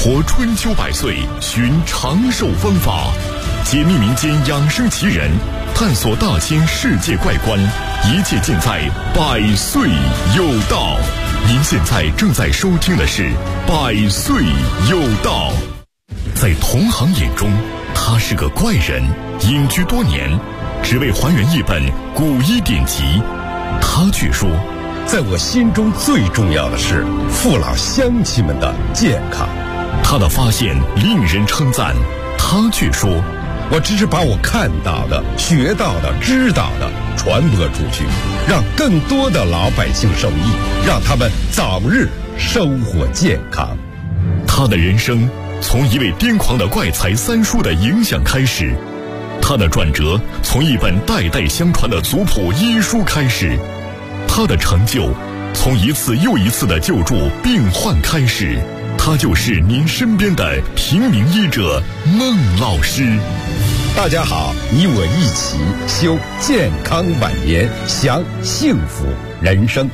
活春秋百岁，寻长寿方法，解密民间养生奇人，探索大千世界怪观，一切尽在百岁有道。您现在正在收听的是百岁有道。在同行眼中，他是个怪人，隐居多年，只为还原一本古医典籍。他却说， 在我心中最重要的是父老乡亲们的健康。 他的发现令人称赞，他却说， 我只是把我看到的、学到的、知道的传播出去，让更多的老百姓受益，让他们早日生活健康。 他的人生从一位癫狂的怪才三叔的影响开始，他的转折从一本代代相传的族谱医书开始，他的成就从一次又一次的救助病患开始。他就是您身边的平民医者孟老师。 大家好，你我一起修健康晚年，享幸福人生。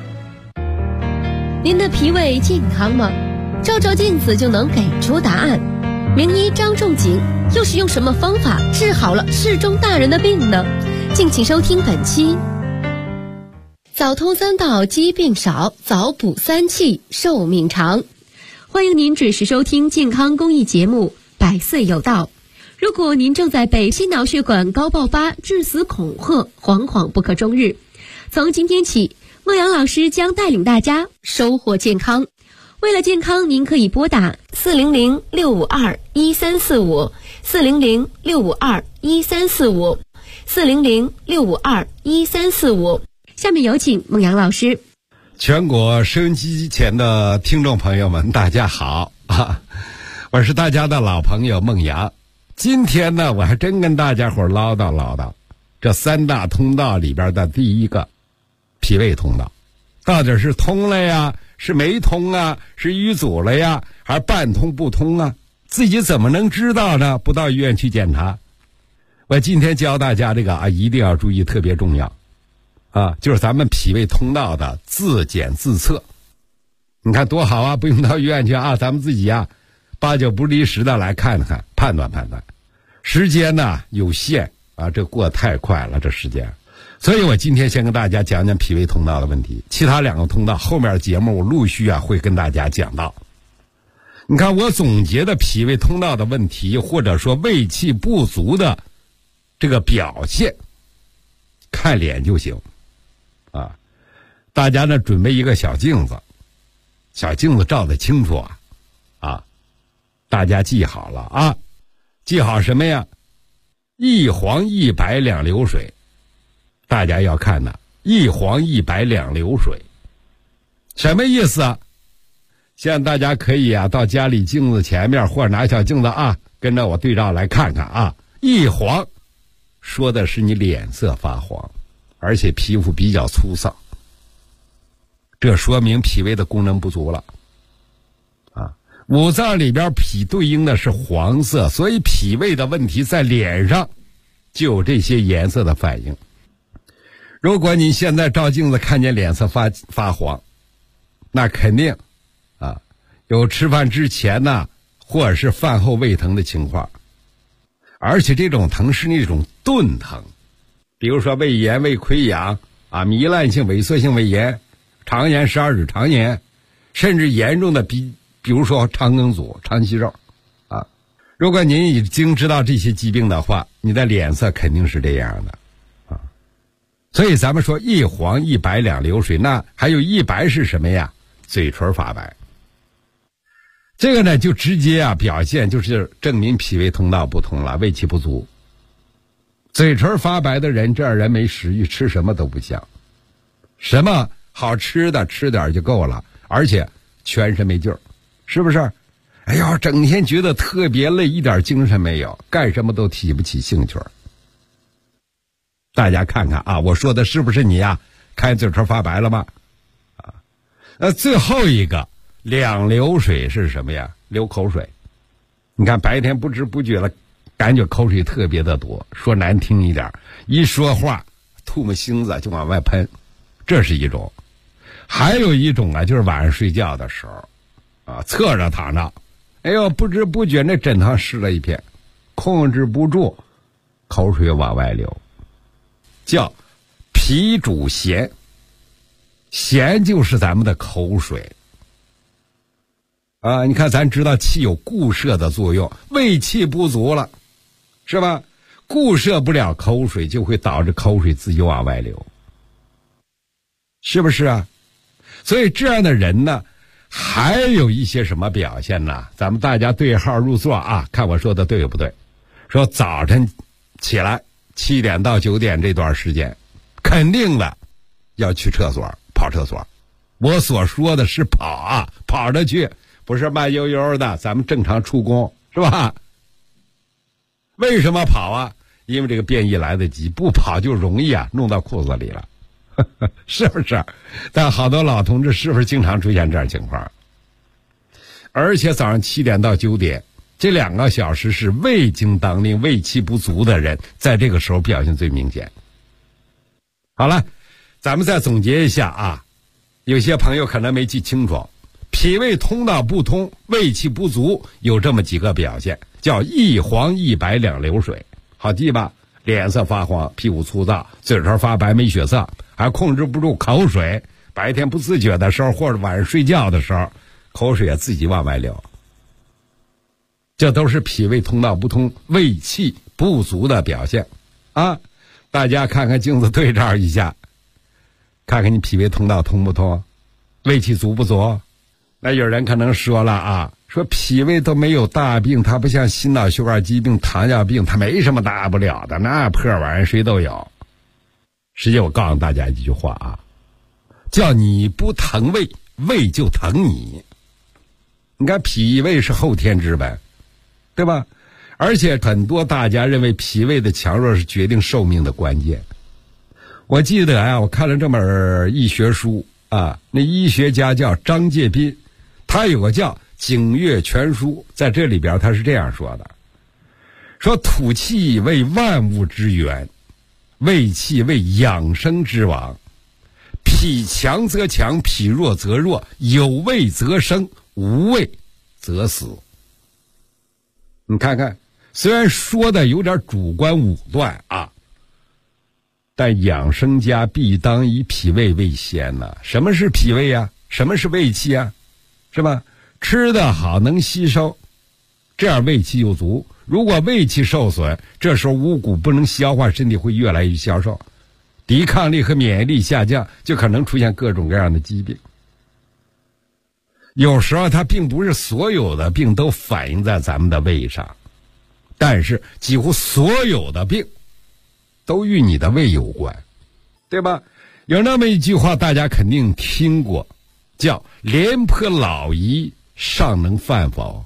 您的脾胃健康吗？照照镜子就能给出答案。名医张仲景又是用什么方法治好了世中大人的病呢？敬请收听本期。早通三道疾病少，早补三气寿命长。欢迎您准时收听健康公益节目百岁有道。如果您正在被心脑血管高爆发致死恐吓，惶惶不可终日，从今天起，孟阳老师将带领大家收获健康。为了健康，您可以拨打400-652-1345 400-652-1345 400-652-1345。下面有请孟阳老师。 全国收音机前的听众朋友们，大家好啊！我是大家的老朋友孟阳。今天呢，我还真跟大家伙唠叨唠叨这三大通道里边的第一个脾胃通道，到底是通了呀，是没通啊，是淤阻了呀，还是半通不通啊？自己怎么能知道呢？不到医院去检查。我今天教大家这个一定要注意，特别重要就是咱们脾胃通道的自检自测。你看多好啊，不用到医院去咱们自己八九不离十的来看看，判断判断。时间呢有限这过得太快了，这时间。所以我今天先跟大家讲讲脾胃通道的问题，其他两个通道后面的节目我陆续会跟大家讲到。你看我总结的脾胃通道的问题，或者说胃气不足的这个表现，看脸就行大家呢准备一个小镜子，小镜子照得清楚大家记好了记好什么呀？一黄一白两流水，大家要看的，一黄一白两流水，什么意思啊？现在大家可以到家里镜子前面，或者拿小镜子跟着我对照来看看一黄说的是你脸色发黄，而且皮肤比较粗糙，这说明脾胃的功能不足了五脏里边脾对应的是黄色，所以脾胃的问题在脸上就有这些颜色的反应。如果你现在照镜子看见脸色发黄，那肯定有吃饭之前或者是饭后胃疼的情况，而且这种疼是那种钝疼，比如说胃炎、胃溃疡糜烂性萎缩性胃炎、肠炎、12指肠炎，甚至严重的比如说肠梗阻、肠息肉如果您已经知道这些疾病的话，你的脸色肯定是这样的所以咱们说一黄一白两流水，那还有一白是什么呀？嘴唇发白。这个呢就直接表现就是证明脾胃通道不通了，胃气不足。嘴唇发白的人，这样人没食欲，吃什么都不香，什么好吃的吃点就够了，而且全身没劲儿，是不是？哎呀，整天觉得特别累，一点精神没有，干什么都提不起兴趣。大家看看我说的是不是你看嘴唇发白了吗？最后一个两流水是什么呀？流口水。你看白天不知不觉了，感觉口水特别的多，说难听一点，一说话吐沫星子就往外喷，这是一种。还有一种就是晚上睡觉的时候侧着躺着， 哎呦，不知不觉那枕头湿了一片，控制不住，口水往外流，叫脾主涎，涎就是咱们的口水啊。你看咱知道气有固摄的作用，胃气不足了是吧，固摄不了口水，就会导致口水自己往外流，是不是啊？所以这样的人呢，还有一些什么表现呢？咱们大家对号入座啊，看我说的对不对。说早晨起来7点到9点这段时间，肯定的要去厕所跑厕所。我所说的是跑啊，跑着去，不是慢悠悠的，咱们正常出工是吧？为什么跑啊？因为这个便意来得及，不跑就容易啊弄到裤子里了，是不是？但好多老同志是不是经常出现这样情况？而且早上7点到9点这2个小时是胃经当令、胃气不足的人，在这个时候表现最明显。好了，咱们再总结一下啊，有些朋友可能没记清楚，脾胃通道不通、胃气不足有这么几个表现，叫一黄一白两流水，好记吧？脸色发黄，屁股粗糙，嘴唇发白没血色，还控制不住口水，白天不自觉的时候或者晚上睡觉的时候，口水也自己往外流，这都是脾胃通道不通、胃气不足的表现啊！大家看看镜子对照一下，看看你脾胃通道通不通，胃气足不足。那有人可能说了啊，说脾胃都没有大病，它不像心脑血管疾病、糖尿病，它没什么大不了的，那破玩意儿谁都有。实际我告诉大家一句话啊，叫你不疼胃，胃就疼你。你看脾胃是后天之本，对吧？而且很多大家认为脾胃的强弱是决定寿命的关键。我记得啊，我看了这本医学书啊，那医学家叫张介宾，他有个叫《景岳全书》，在这里边他是这样说的，说土气为万物之源，胃气为养生之王，脾强则强，脾弱则弱，有胃则生，无胃则死。你看看，虽然说的有点主观武断啊，但养生家必当以脾胃为先呢。什么是脾胃啊？什么是胃气啊？是吧？吃得好能吸收，这样胃气就足。如果胃气受损，这时候五谷不能消化，身体会越来越消瘦，抵抗力和免疫力下降，就可能出现各种各样的疾病。有时候它并不是所有的病都反映在咱们的胃上，但是几乎所有的病都与你的胃有关，对吧？有那么一句话大家肯定听过，叫廉颇老矣，尚能饭否？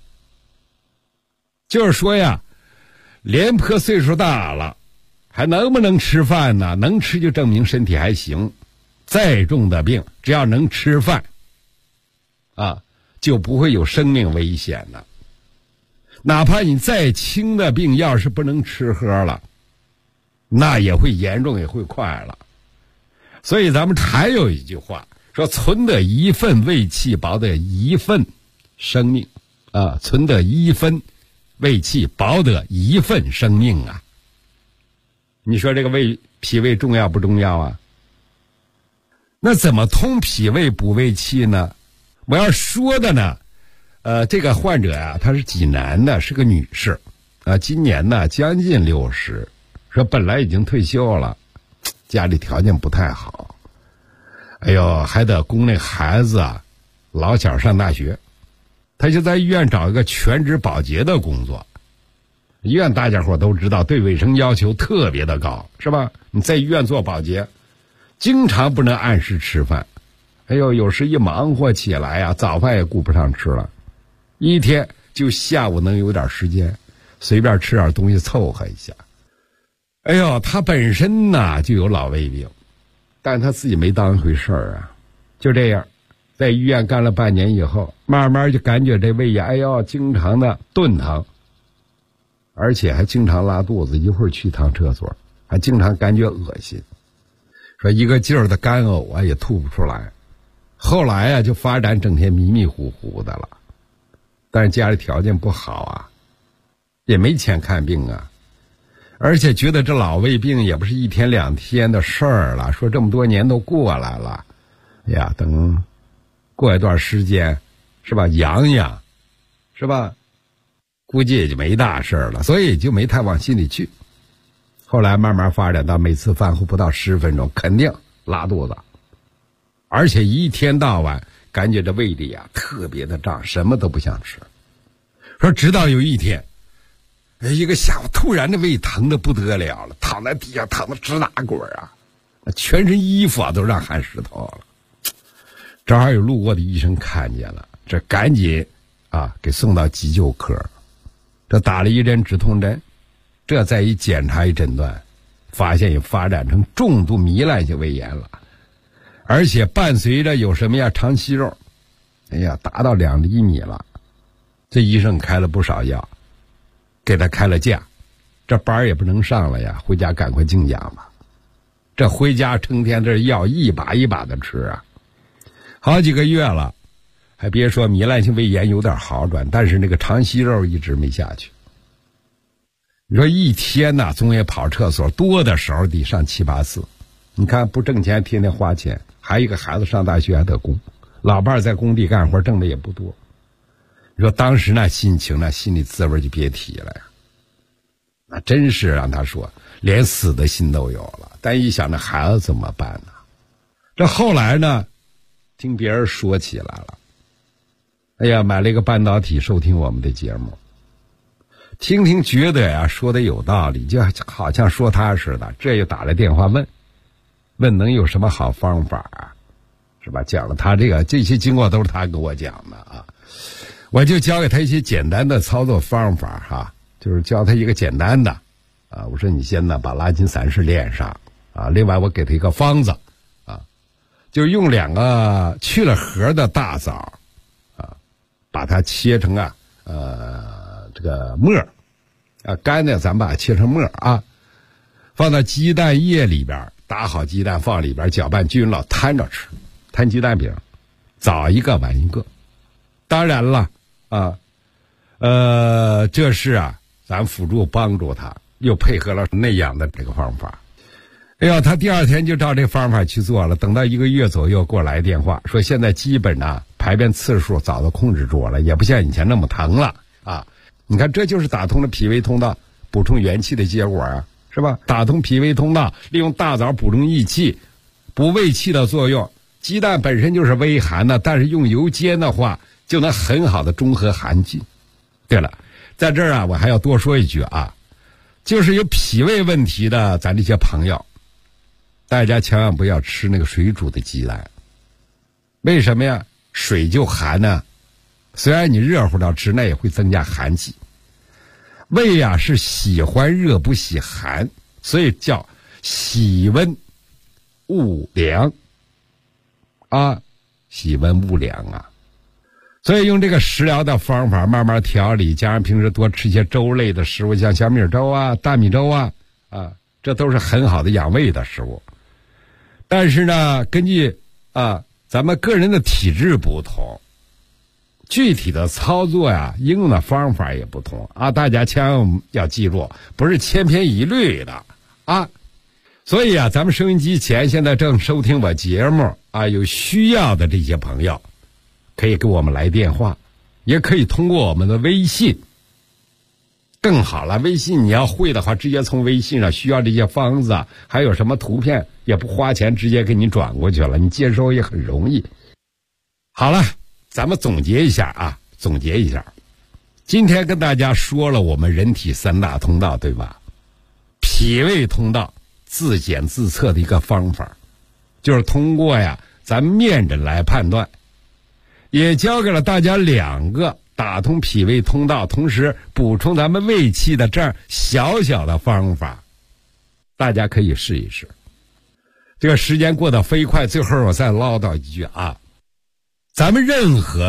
就是说呀，廉颇岁数大了，还能不能吃饭呢？能吃就证明身体还行，再重的病只要能吃饭啊，就不会有生命危险了。哪怕你再轻的病，要是不能吃喝了，那也会严重，也会快了。所以咱们还有一句话说，存得一份胃气，保得一份生命啊！存得一分胃气，保得一份生命啊！你说这个脾胃重要不重要啊？那怎么通脾胃补胃气呢？我要说的呢，这个患者啊，她是济南的，是个女士啊，今年呢将近60，说本来已经退休了，家里条件不太好，哎呦，还得供那孩子啊老小上大学，他就在医院找一个全职保洁的工作。医院大家伙都知道，对卫生要求特别的高，是吧？你在医院做保洁，经常不能按时吃饭，哎呦，有时一忙活起来呀，早饭也顾不上吃了，一天就下午能有点时间，随便吃点东西凑合一下。哎呦，他本身呢就有老胃病，但他自己没当一回事儿啊，就这样，在医院干了半年以后，慢慢就感觉这胃呀，哎呦，经常的顿疼，而且还经常拉肚子，一会儿去一趟厕所，还经常感觉恶心，说一个劲儿的干呕啊，也吐不出来。后来啊，就发展整天迷迷糊糊的了。 但是家里条件不好啊，也没钱看病啊，而且觉得这老胃病也不是一天两天的事儿了，说这么多年都过来了，哎呀，等过一段时间是吧，养养是吧，估计也就没大事了，所以就没太往心里去。后来慢慢发展到每次饭后不到10分钟肯定拉肚子，而且一天到晚感觉这胃里啊特别的胀，什么都不想吃。说直到有一天，一个下午突然的胃疼的不得了了，躺在地下疼得直打滚啊，全身衣服啊都让汗湿透了。正好有路过的医生看见了，这赶紧啊给送到急救科，这打了一针止痛针，这再一检查一诊断，发现已发展成重度糜烂性胃炎了，而且伴随着有什么呀肠息肉，哎呀达到2厘米了。这医生开了不少药，给他开了假，这班也不能上了呀，回家赶快静养吧。这回家成天这药一把一把的吃啊，好几个月了，还别说糜烂性胃炎有点好转，但是那个肠息肉一直没下去。你说一天呢总也跑厕所，多的时候得上7、8次。你看不挣钱天天花钱，还有一个孩子上大学还得供，老伴在工地干活挣的也不多。你说当时那心情那心里滋味就别提了呀，那真是让他说连死的心都有了。但一想那孩子怎么办呢？这后来呢听别人说起来了，哎呀买了一个半导体收听我们的节目，听听觉得呀说的有道理，就好像说他似的，这又打来电话问能有什么好方法啊，是吧？讲了他这些经过都是他给我讲的啊，我就教给他一些简单的操作方法哈，就是教他一个简单的啊，我说你先呢把拉筋散式练上啊，另外我给他一个方子啊，就用2个去了核的大枣啊，把它切成这个沫啊，干的咱把它切成沫啊，放到鸡蛋液里边，打好鸡蛋放里边，搅拌均匀，摊着吃，摊鸡蛋饼，早一个晚一个。当然了啊，这是啊咱辅助帮助他，又配合了那样的这个方法。哎呀，他第2天就照这方法去做了，等到1个月左右给我来电话说现在基本排便次数早都控制住了，也不像以前那么疼了啊。你看这就是打通了脾胃通道补充元气的结果啊，是吧？打通脾胃通道，利用大枣补充益气补胃气的作用。鸡蛋本身就是微寒的，但是用油煎的话就能很好的中和寒气。对了，在这儿我还要多说一句啊，就是有脾胃问题的咱这些朋友，大家千万不要吃那个水煮的鸡蛋。为什么呀？水就寒呢，虽然你热乎到吃，那也会增加寒气。胃是喜欢热不喜寒，所以叫喜温恶凉啊，喜温恶凉啊。所以用这个食疗的方法慢慢调理，加上平时多吃一些粥类的食物，像小米粥啊、大米粥啊，这都是很好的养胃的食物。但是呢，根据咱们个人的体质不同，具体的操作应用的方法也不同啊，大家千万要记住，不是千篇一律的啊。所以咱们收音机前现在正收听我节目有需要的这些朋友，可以给我们来电话，也可以通过我们的微信。更好了，微信你要会的话，直接从微信上需要这些方子还有什么图片也不花钱，直接给你转过去了，你接收也很容易。好了，咱们总结一下今天跟大家说了我们人体3大通道，对吧？脾胃通道自检自测的一个方法，就是通过咱面诊来判断，也教给了大家2个打通脾胃通道同时补充咱们胃气的这样小小的方法，大家可以试一试。这个时间过得飞快，最后我再唠叨一句咱们任何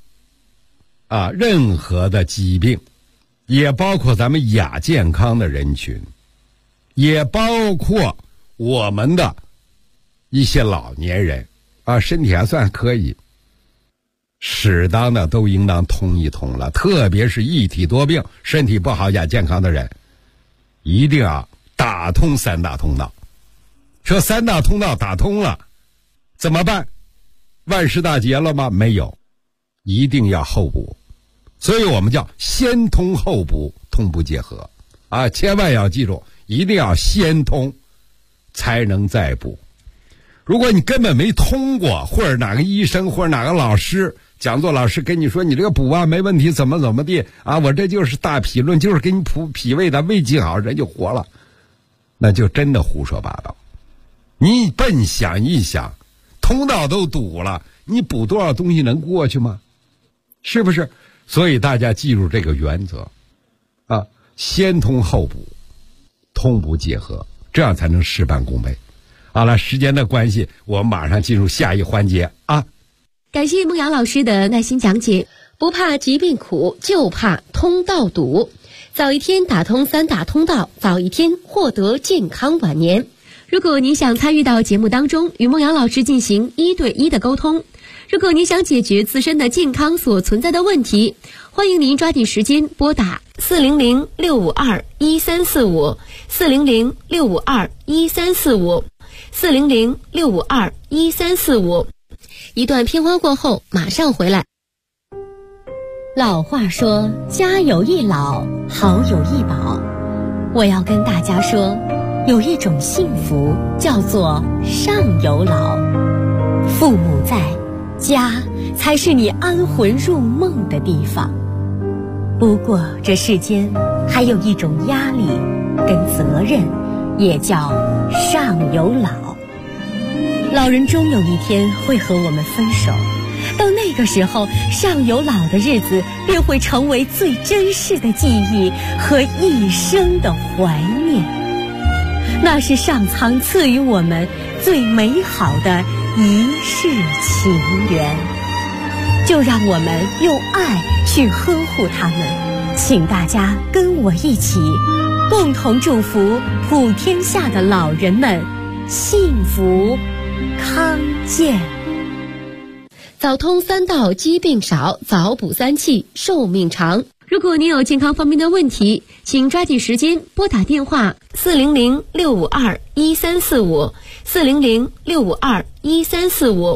的疾病，也包括咱们亚健康的人群，也包括我们的一些老年人身体还算可以， 适当的都应当通一通了，特别是一体多病、身体不好亚健康的人，一定要打通3大通道。说3大通道打通了怎么办？万事大吉了吗？没有，一定要后补。所以我们叫先通后补，通不结合啊！千万要记住，一定要先通才能再补。如果你根本没通过，或者哪个医生或者哪个老师讲座老师跟你说你这个补啊没问题，怎么地啊，我这就是大脾论，就是给你补脾胃的，胃气好人就活了，那就真的胡说八道。你笨想一想，通道都堵了，你补多少东西能过去吗？是不是？所以大家记住这个原则啊，先通后补，通补结合，这样才能事半功倍。好了，时间的关系，我们马上进入下一环节啊。 感谢孟瑶老师的耐心讲解。不怕疾病苦，就怕通道堵。早一天打通3大通道，早一天获得健康晚年。如果您想参与到节目当中，与孟瑶老师进行1对1的沟通，如果您想解决自身的健康所存在的问题，欢迎您抓紧时间拨打400-652-1345 400-652-1345 400-652-1345。一段片花过后马上回来。老话说，家有一老，好有一宝。我要跟大家说，有一种幸福叫做上有老。父母在，家才是你安魂入梦的地方。不过这世间还有一种压力跟责任，也叫上有老。老人终有一天会和我们分手，到那个时候，上有老的日子便会成为最珍视的记忆和一生的怀念。那是上苍赐予我们最美好的一世情缘，就让我们用爱去呵护他们。请大家跟我一起，共同祝福普天下的老人们幸福康健。早通3道，疾病少；早补3气，寿命长。如果您有健康方面的问题，请抓紧时间拨打电话400-652-1345 400-652-1345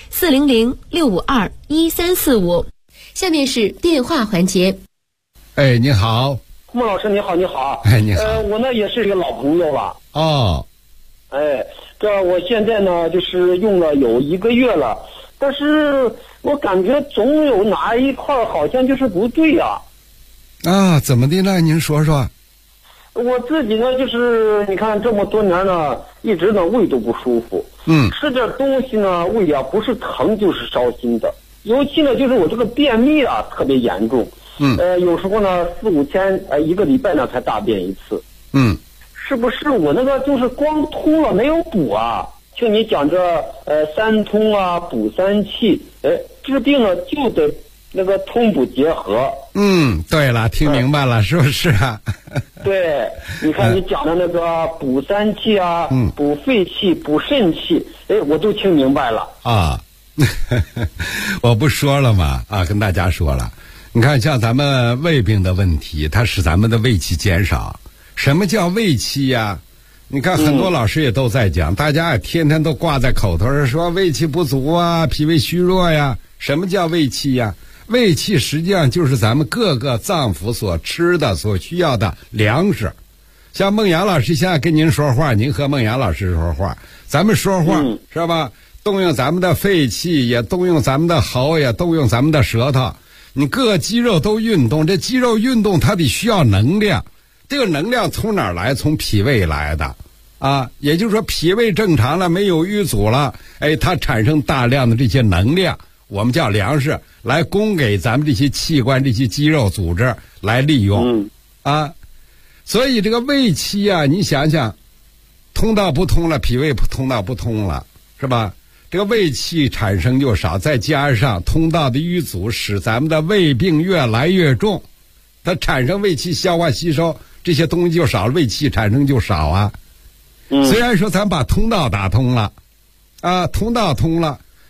400-652-1345。下面是电话环节。 哎，你好。 孟老师，你好，你好。 哎，你好。 我呢也是一个老朋友了。 哦。 哎，这我现在呢就是用了有1个月了，但是我感觉总有哪一块好像就是不对呀。 啊，怎么的呢？您说说。 我自己呢就是你看这么多年呢，一直呢胃都不舒服。吃点东西呢胃啊不是疼就是烧心的，尤其呢就是我这个便秘啊特别严重。有时候呢4、5天1个礼拜呢才大便一次。是不是我那个就是光通了没有补啊？听你讲这3通啊，补3气，治病呢就得那个通补结合。 对了，听明白了，是不是啊？ 对，你看你讲的那个补3气啊，补肺气、补肾气，我都听明白了啊。我不说了吗？啊，跟大家说了，你看像咱们胃病的问题，它使咱们的胃气减少。什么叫胃气呀？你看很多老师也都在讲，大家天天都挂在口头上说胃气不足啊，脾胃虚弱呀。什么叫胃气呀？胃气实际上就是咱们各个脏腑所吃的、所需要的粮食。像孟阳老师现在跟您说话，您和孟阳老师说话，咱们说话是吧？动用咱们的肺气，也动用咱们的喉，也动用咱们的舌头。你各个肌肉都运动，这肌肉运动它得需要能量。这个能量从哪儿来？从脾胃来的啊，也就是说脾胃正常了，没有淤阻了，它产生大量的这些能量，我们叫粮食，来供给咱们这些器官、这些肌肉组织来利用啊。所以这个胃气啊，你想想，通道不通了，脾胃通道不通了，是吧？这个胃气产生就少，再加上通道的淤阻，使咱们的胃病越来越重，它产生胃气消化吸收这些东西就少了，胃气产生就少啊。虽然说咱把通道打通了啊，通道通了，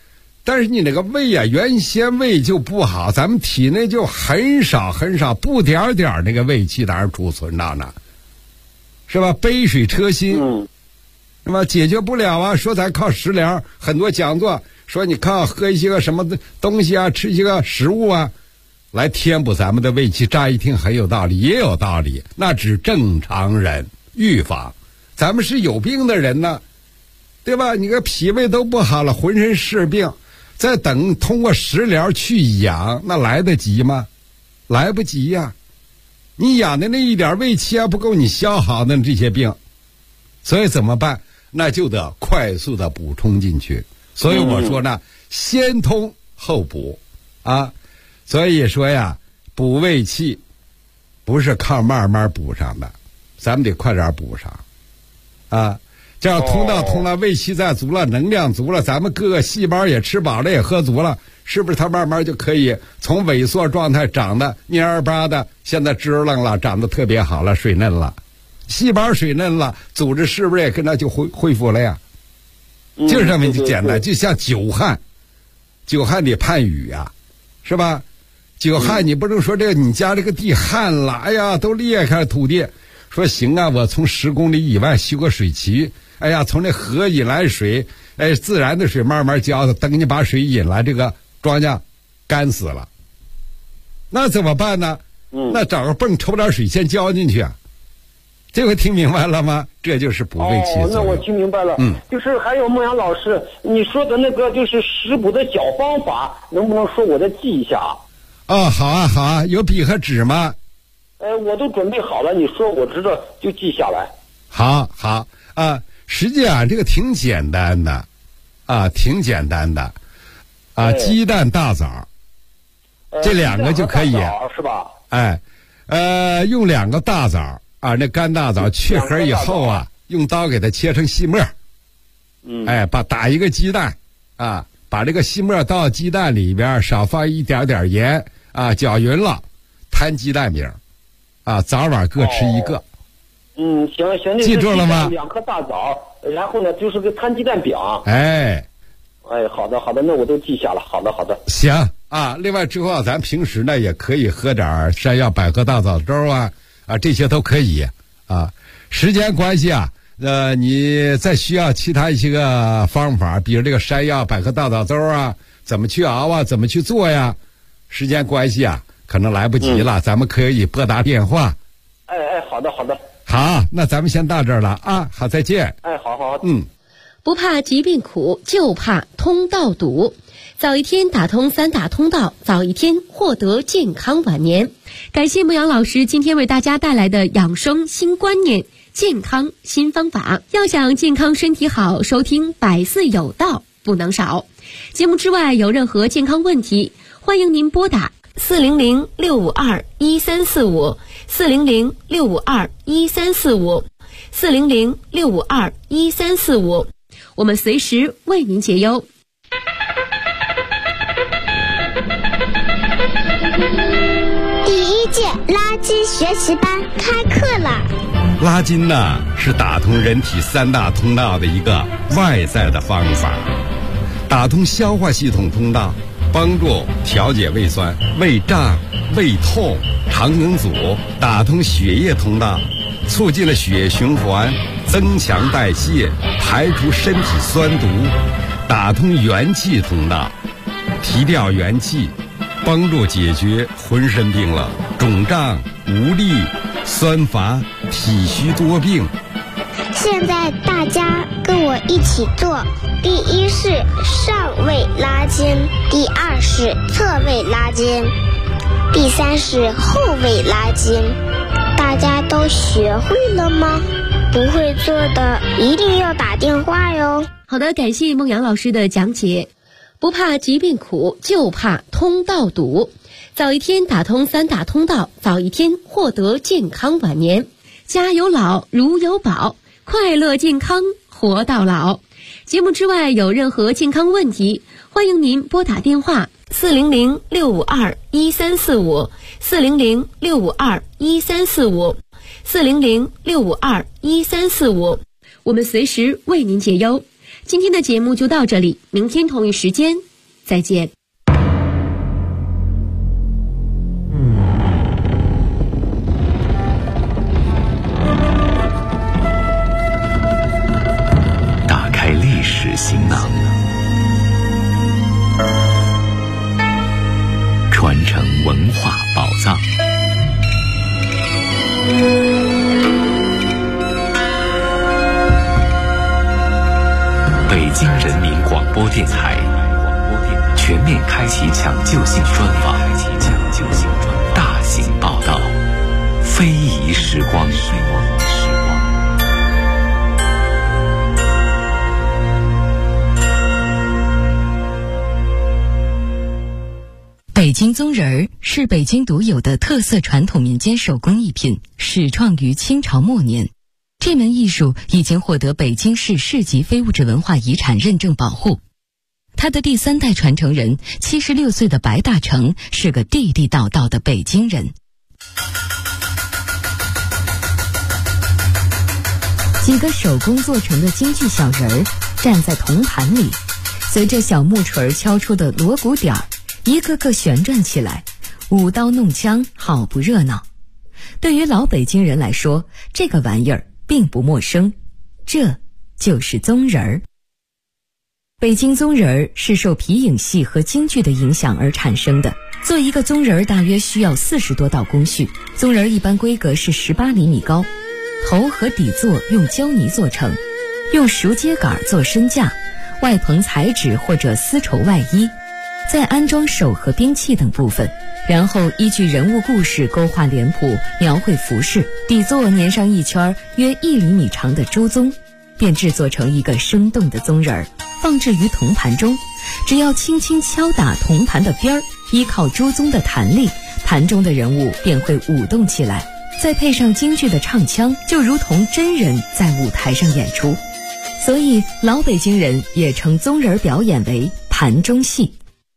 但是你那个胃啊，原先胃就不好，咱们体内就很少不点点那个胃气当然储存到那，是吧？杯水车薪，那么解决不了啊。说咱靠食疗，很多讲座说你靠喝一些个什么东西啊，吃一些个食物啊，来填补咱们的胃气。乍一听很有道理，也有道理，那只正常人预防。咱们是有病的人呢，对吧？你个脾胃都不好了，浑身是病，再等通过食疗去养，那来得及吗？来不及呀。你养的那一点胃气还不够你消耗的这些病，所以怎么办？那就得快速的补充进去。所以我说呢，先通后补啊。所以说呀，补胃气不是靠慢慢补上的，咱们得快点补上啊。这样通道，胃气再足了，能量足了，咱们各个细胞也吃饱了，也喝足了，是不是它慢慢就可以从萎缩状态长得蔫巴的，现在支棱了，长得特别好了，水嫩了，细胞水嫩了，组织是不是也跟它就恢复了呀？就这么简单，就像久旱得盼雨呀，是吧？久旱你不能说这个你家这个地旱了，哎呀都裂开土地，说行啊，我从10公里以外修个水渠，哎呀从那河引来水，哎自然的水慢慢浇，等你把水引来，这个庄稼干死了，那怎么办呢？那找个泵抽点水先浇进去啊。这回听明白了吗？这就是补胃气。 那我听明白了。就是还有孟阳老师，你说的那个就是食补的小方法，能不能说我再记一下？ 好啊，有笔和纸吗？ 我都准备好了，你说我知道就记下来。 好啊，实际啊，这个挺简单的啊，鸡蛋大枣，这2个就可以， 是吧？ 用2个大枣啊，那干大枣去核以后啊，用刀给它切成细末，打一个鸡蛋啊，把这个细末倒鸡蛋里边，少放一点点盐啊，搅匀了，摊鸡蛋饼啊，早晚各吃一个。 行， 记住了吗 ？2颗大枣，然后呢就是个摊鸡蛋饼。好的，那我都记下了。好的。 行啊，另外之后咱平时呢也可以喝点山药百合大枣粥啊，这些都可以啊。时间关系啊，你再需要其他一些个方法，比如这个山药百合大枣粥啊，怎么去熬啊，怎么去做呀？时间关系啊，可能来不及了，咱们可以拨打电话。 好的。 好，那咱们先到这儿了啊，好，再见。 好。 不怕疾病苦，就怕通道堵。早一天打通3大通道，早一天获得健康晚年。感谢牧羊老师今天为大家带来的养生新观念、健康新方法。要想健康身体好，收听百岁有道不能少。节目之外有任何健康问题，欢迎您拨打400-652-1345 400-652-1345 400-652-1345，我们随时为您解忧。 第1届拉筋学习班开课了。 拉筋呢，是打通人体3大通道的一个外在的方法，打通消化系统通道，帮助调节胃酸、胃胀、胃痛、肠梗阻，打通血液通道，促进了血液循环，增强代谢，排除身体酸毒，打通元气通道，提调元气，帮助解决浑身病了、肿胀、无力、酸乏、体虚多病。 现在大家跟我一起做，第1是上位拉筋，第2是侧位拉筋，第3是后位拉筋。大家都学会了吗？不会做的一定要打电话哟。 好的，感谢孟阳老师的讲解。不怕疾病苦，就怕通道堵。早一天打通3大通道，早一天获得健康晚年。家有老，如有宝，快乐健康活到老。节目之外有任何健康问题，欢迎您拨打电话400-652-1345 400-652-1345 400-652-1345，我们随时为您解忧。今天的节目就到这里，明天同一时间再见。 打开历史行囊，传承文化宝藏。北京人民广播电台全面开启抢救性专访，大型报道，非遗时光。 北京宗人儿是北京独有的特色传统民间手工艺品，始创于清朝末年。这门艺术已经获得北京市市级非物质文化遗产认证保护。他的第3代传承人76岁的白大成是个地地道道的北京人。几个手工做成的京剧小人儿站在铜盘里，随着小木锤敲出的锣鼓点儿，一个个旋转起来，舞刀弄枪，好不热闹。对于老北京人来说，这个玩意儿并不陌生，这就是宗人儿。北京宗人儿是受皮影戏和京剧的影响而产生的。做一个宗人儿大约需要40多道工序，宗人儿一般规格是18厘米高，头和底座用胶泥做成，用熟秸秆做身架，外棚彩纸或者丝绸外衣，再安装手和兵器等部分，然后依据人物故事勾画脸谱，描绘服饰，底座粘上一圈约1厘米长的猪鬃，便制作成一个生动的宗人儿，放置于铜盘中。只要轻轻敲打铜盘的边儿，依靠猪鬃的弹力，盘中的人物便会舞动起来，再配上京剧的唱腔，就如同真人在舞台上演出。所以老北京人也称宗人表演为盘中戏。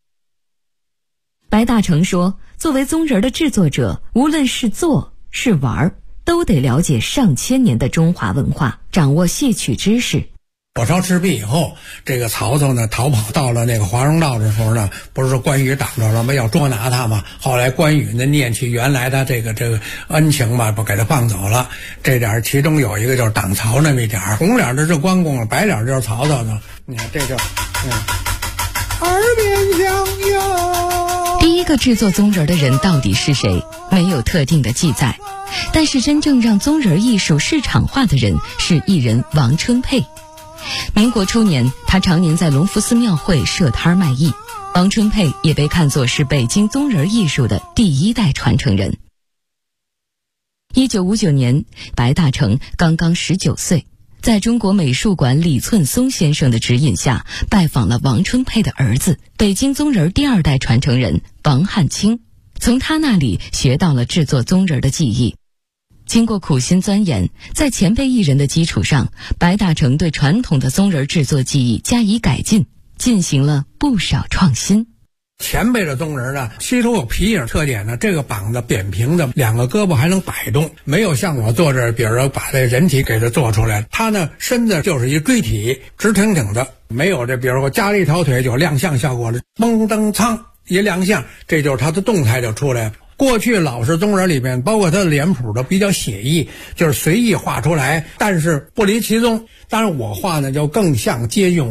白大成说，作为宗人的制作者，无论是做是玩，都得了解上千年的中华文化，掌握戏曲知识。 火烧赤壁以后，这个曹操呢逃跑到了那个华容道的时候呢，不是说关羽挡着了吗？要捉拿他嘛。后来关羽呢念起原来的这个恩情嘛，不给他放走了。这点其中有一个就是挡曹那么一点，红脸的是关公，白脸就是曹操呢。你看这就耳边响哟。 第一个制作宗人的人到底是谁？没有特定的记载。但是真正让宗人艺术市场化的人是艺人王春佩。民国初年，他常年在隆福寺庙会设摊卖艺。王春佩也被看作是北京宗人艺术的第1代传承人。1959年，白大成刚刚19岁，在中国美术馆李寸松先生的指引下，拜访了王春佩的儿子，北京宗人第2代传承人王汉卿，从他那里学到了制作宗人的技艺。经过苦心钻研，在前辈艺人的基础上，白大成对传统的宗人制作技艺加以改进，进行了不少创新。 前辈的宗人呢，其中有皮影特点呢，这个膀子扁平的，2个胳膊还能摆动，没有像我做这，比如说把这人体给它做出来，他呢身子就是一锥体，直挺挺的，没有这比如说加了一条腿就亮相效果了，嘣噔苍一亮相，这就是他的动态就出来了。过去老式宗人里面，包括他的脸谱都比较写意，就是随意画出来，但是不离其宗。当然我画呢就更像接近